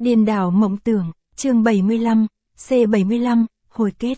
Điên đảo mộng tưởng, chương 75, C75, hồi kết.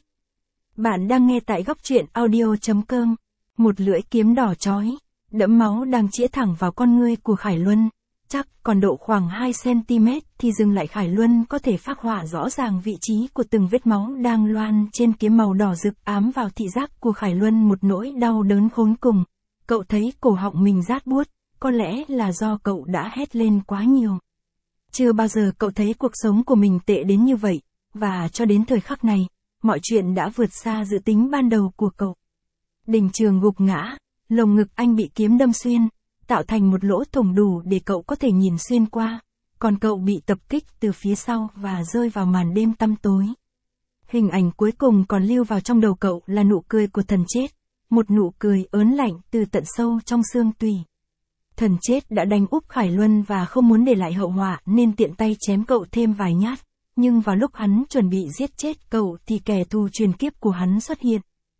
Bạn đang nghe tại góc truyện audio.com. Một lưỡi kiếm đỏ chói, đẫm máu đang chĩa thẳng vào con ngươi của Khải Luân. Chắc còn độ khoảng 2cm thì dừng lại. Khải Luân có thể phác họa rõ ràng vị trí của từng vết máu đang loan trên kiếm màu đỏ rực ám vào thị giác của Khải Luân một nỗi đau đớn khốn cùng. Cậu thấy cổ họng mình rát buốt, có lẽ là do cậu đã hét lên quá nhiều. Chưa bao giờ cậu thấy cuộc sống của mình tệ đến như vậy, và cho đến thời khắc này, mọi chuyện đã vượt xa dự tính ban đầu của cậu. Đình Trường gục ngã, lồng ngực anh bị kiếm đâm xuyên, tạo thành một lỗ thủng đủ để cậu có thể nhìn xuyên qua, còn cậu bị tập kích từ phía sau và rơi vào màn đêm tăm tối. Hình ảnh cuối cùng còn lưu vào trong đầu cậu là nụ cười của thần chết, một nụ cười ớn lạnh từ tận sâu trong xương tủy. Thần chết đã đánh úp Khải Luân và không muốn để lại hậu họa nên tiện tay chém cậu thêm vài nhát, nhưng vào lúc hắn chuẩn bị giết chết cậu thì kẻ thù truyền kiếp của hắn xuất hiện.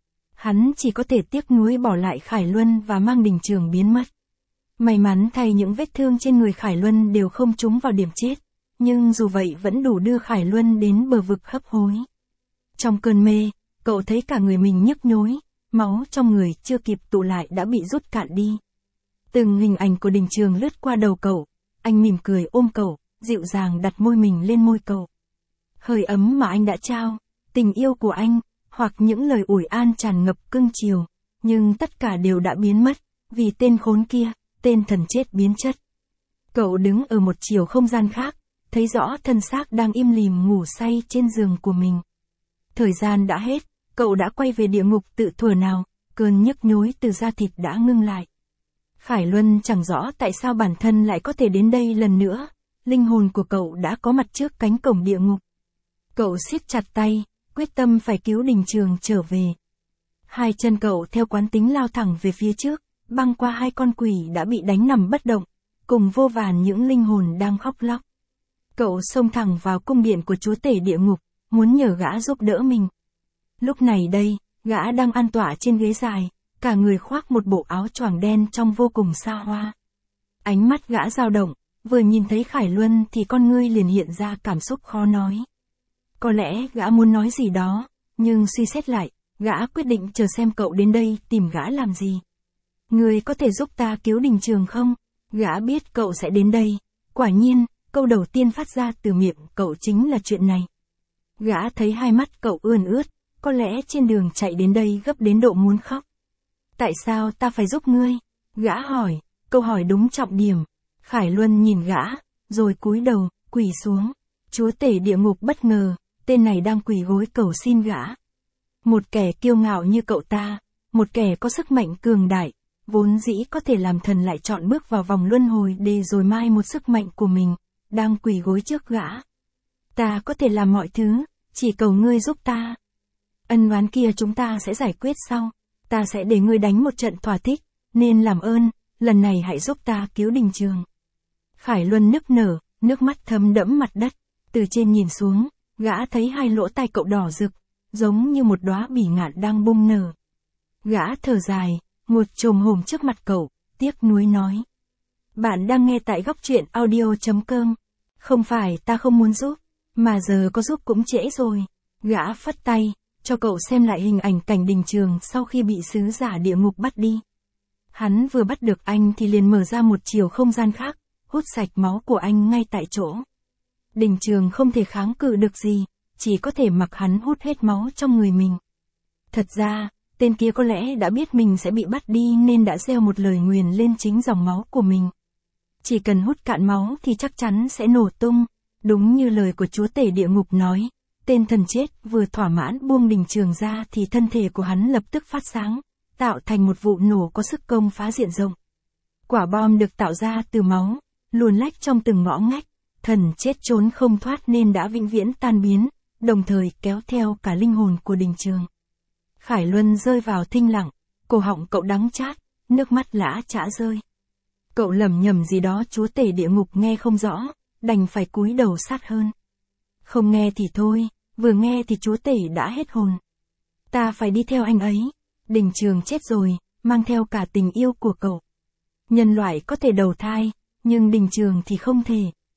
Hắn chỉ có thể tiếc nuối bỏ lại Khải Luân và mang Đình Trường biến mất. May mắn thay những vết thương trên người Khải Luân đều không trúng vào điểm chết, nhưng dù vậy vẫn đủ đưa Khải Luân đến bờ vực hấp hối. Trong cơn mê, cậu thấy cả người mình nhức nhối, máu trong người chưa kịp tụ lại đã bị rút cạn đi. Từng hình ảnh của Đình Trường lướt qua đầu cậu, anh mỉm cười ôm cậu, dịu dàng đặt môi mình lên môi cậu. Hơi ấm mà anh đã trao, tình yêu của anh, hoặc những lời ủi an tràn ngập cưng chiều, nhưng tất cả đều đã biến mất, vì tên khốn kia, tên thần chết biến chất. Cậu đứng ở một chiều không gian khác, thấy rõ thân xác đang im lìm ngủ say trên giường của mình. Thời gian đã hết, cậu đã quay về địa ngục tự thuở nào, cơn nhức nhối từ da thịt đã ngưng lại. Khải Luân chẳng rõ tại sao bản thân lại có thể đến đây lần nữa, linh hồn của cậu đã có mặt trước cánh cổng địa ngục. Cậu siết chặt tay, quyết tâm phải cứu Đình Trường trở về. Hai chân cậu theo quán tính lao thẳng về phía trước, băng qua hai con quỷ đã bị đánh nằm bất động, cùng vô vàn những linh hồn đang khóc lóc. Cậu xông thẳng vào cung điện của chúa tể địa ngục, muốn nhờ gã giúp đỡ mình. Lúc này đây, gã đang an tọa trên ghế dài, cả người khoác một bộ áo choàng đen trông vô cùng xa hoa. Ánh mắt gã dao động, vừa nhìn thấy Khải Luân thì con ngươi liền hiện ra cảm xúc khó nói. Có lẽ gã muốn nói gì đó, nhưng suy xét lại, gã quyết định chờ xem cậu đến đây tìm gã làm gì. Ngươi có thể giúp ta cứu Đình Trường không? Gã biết cậu sẽ đến đây. Quả nhiên, câu đầu tiên phát ra từ miệng cậu chính là chuyện này. Gã thấy hai mắt cậu ươn ướt, có lẽ trên đường chạy đến đây gấp đến độ muốn khóc. Tại sao ta phải giúp ngươi? Gã hỏi, câu hỏi đúng trọng điểm. Khải Luân nhìn gã, rồi cúi đầu, quỳ xuống. Chúa tể địa ngục bất ngờ, tên này đang quỳ gối cầu xin gã. Một kẻ kiêu ngạo như cậu ta, một kẻ có sức mạnh cường đại, vốn dĩ có thể làm thần lại chọn bước vào vòng luân hồi để rồi mai một sức mạnh của mình, đang quỳ gối trước gã. Ta có thể làm mọi thứ, chỉ cầu ngươi giúp ta. Ân oán kia chúng ta sẽ giải quyết sau. Ta sẽ để ngươi đánh một trận thỏa thích, nên làm ơn, lần này hãy giúp ta cứu Đình Trường. Khải Luân nức nở, nước mắt thấm đẫm mặt đất, từ trên nhìn xuống, gã thấy hai lỗ tai cậu đỏ rực, giống như một đóa bỉ ngạn đang bung nở. Gã thở dài, ngồi chồm hổm trước mặt cậu, tiếc nuối nói. Bạn đang nghe tại góc truyện audio.com. Không phải ta không muốn giúp, mà giờ có giúp cũng trễ rồi. Gã phất tay, cho cậu xem lại hình ảnh cảnh Đình Trường sau khi bị sứ giả địa ngục bắt đi. Hắn vừa bắt được anh thì liền mở ra một chiều không gian khác, hút sạch máu của anh ngay tại chỗ. Đình Trường không thể kháng cự được gì, chỉ có thể mặc hắn hút hết máu trong người mình. Thật ra, tên kia có lẽ đã biết mình sẽ bị bắt đi nên đã gieo một lời nguyền lên chính dòng máu của mình. Chỉ cần hút cạn máu thì chắc chắn sẽ nổ tung, đúng như lời của chúa tể địa ngục nói. Tên thần chết vừa thỏa mãn buông Đình Trường ra thì thân thể của hắn lập tức phát sáng, tạo thành một vụ nổ có sức công phá diện rộng. Quả bom được tạo ra từ máu, luồn lách trong từng ngõ ngách, thần chết trốn không thoát nên đã vĩnh viễn tan biến, đồng thời kéo theo cả linh hồn của Đình Trường. Khải Luân rơi vào thinh lặng, cổ họng cậu đắng chát, nước mắt lã chã rơi. Cậu lẩm nhẩm gì đó chúa tể địa ngục nghe không rõ, đành phải cúi đầu sát hơn. Không nghe thì thôi, vừa nghe thì chúa tể đã hết hồn. Ta phải đi theo anh ấy. Đình Trường chết rồi, mang theo cả tình yêu của cậu. Nhân loại có thể đầu thai, nhưng Đình Trường thì không thể.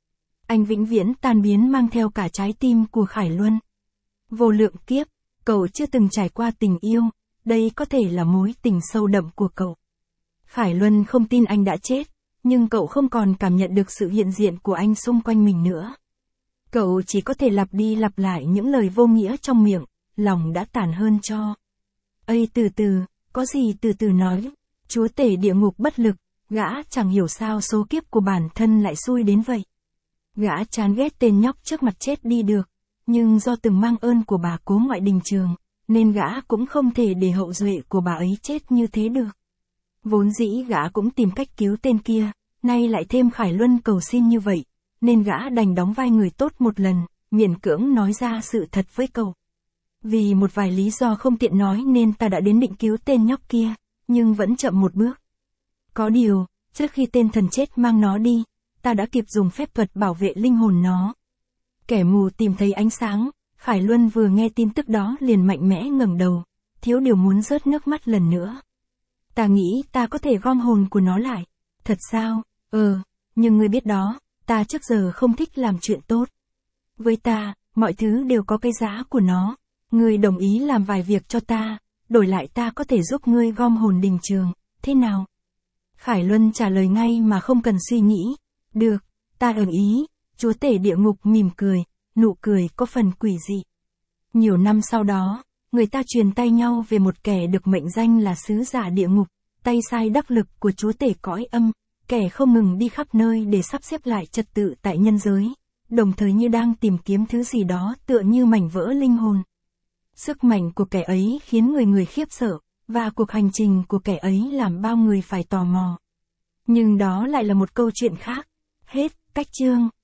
anh vĩnh viễn tan biến mang theo cả trái tim của Khải Luân. Vô lượng kiếp, cậu chưa từng trải qua tình yêu, đây có thể là mối tình sâu đậm của cậu. Khải Luân không tin anh đã chết, nhưng cậu không còn cảm nhận được sự hiện diện của anh xung quanh mình nữa. Cậu chỉ có thể lặp đi lặp lại những lời vô nghĩa trong miệng, lòng đã tàn hơn cho. Ây từ từ, có gì từ từ nói, chúa tể địa ngục bất lực, gã chẳng hiểu sao số kiếp của bản thân lại xui đến vậy. Gã chán ghét tên nhóc trước mặt chết đi được, nhưng do từng mang ơn của bà cố ngoại đình trường, nên gã cũng không thể để hậu duệ của bà ấy chết như thế được. Vốn dĩ gã cũng tìm cách cứu tên kia, nay lại thêm Khải Luân cầu xin như vậy, nên gã đành đóng vai người tốt một lần, miễn cưỡng nói ra sự thật với cậu. Vì một vài lý do không tiện nói nên ta đã đến định cứu tên nhóc kia, nhưng vẫn chậm một bước. Có điều, trước khi tên thần chết mang nó đi, ta đã kịp dùng phép thuật bảo vệ linh hồn nó. Kẻ mù tìm thấy ánh sáng, Khải Luân vừa nghe tin tức đó liền mạnh mẽ ngẩng đầu, thiếu điều muốn rớt nước mắt lần nữa. Ta nghĩ ta có thể gom hồn của nó lại. Thật sao? Nhưng ngươi biết đó, ta trước giờ không thích làm chuyện tốt. Với ta, mọi thứ đều có cái giá của nó. Ngươi đồng ý làm vài việc cho ta, đổi lại ta có thể giúp ngươi gom hồn đình trường, thế nào? Khải Luân trả lời ngay mà không cần suy nghĩ. Được, ta đồng ý. Chúa tể địa ngục mỉm cười, nụ cười có phần quỷ dị. Nhiều năm sau đó, người ta truyền tay nhau về một kẻ được mệnh danh là sứ giả địa ngục, tay sai đắc lực của chúa tể cõi âm, kẻ không ngừng đi khắp nơi để sắp xếp lại trật tự tại nhân giới, đồng thời như đang tìm kiếm thứ gì đó tựa như mảnh vỡ linh hồn. Sức mạnh của kẻ ấy khiến người người khiếp sợ, và cuộc hành trình của kẻ ấy làm bao người phải tò mò. Nhưng đó lại là một câu chuyện khác. Hết, cách chương.